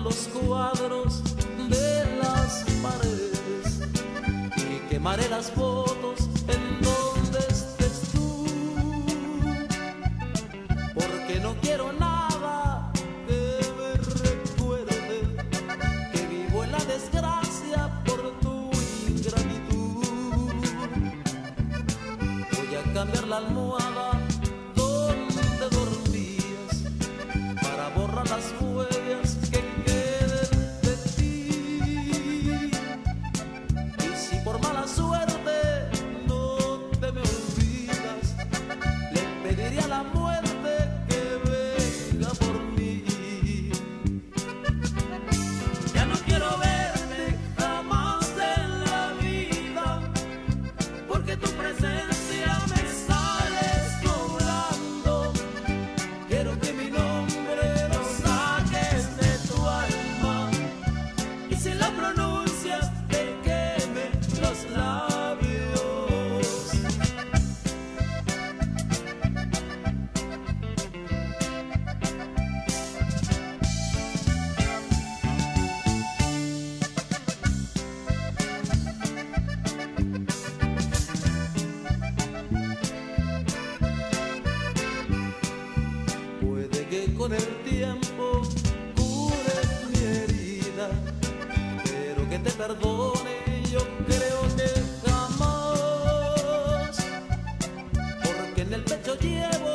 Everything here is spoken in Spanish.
los cuadros de las paredes y quemaré las fotos en donde estés tú, porque no quiero nada que me recuerde que vivo en la desgracia por tu ingratitud. Voy a cambiar la almohada donde dormías para borrar las huellas que queden de ti. Y si por mala suerte no te me olvidas, le pediría a la muerte que venga por mí. Ya no quiero verte jamás en la vida, porque tu presencia me sale cobrando. Quiero que mi nombre lo saques de tu alma, y si la pronuncias te queme los labios. Puede que con el tiempo cures mi herida, pero que te perdone yo creo que jamás, porque en el pecho llevo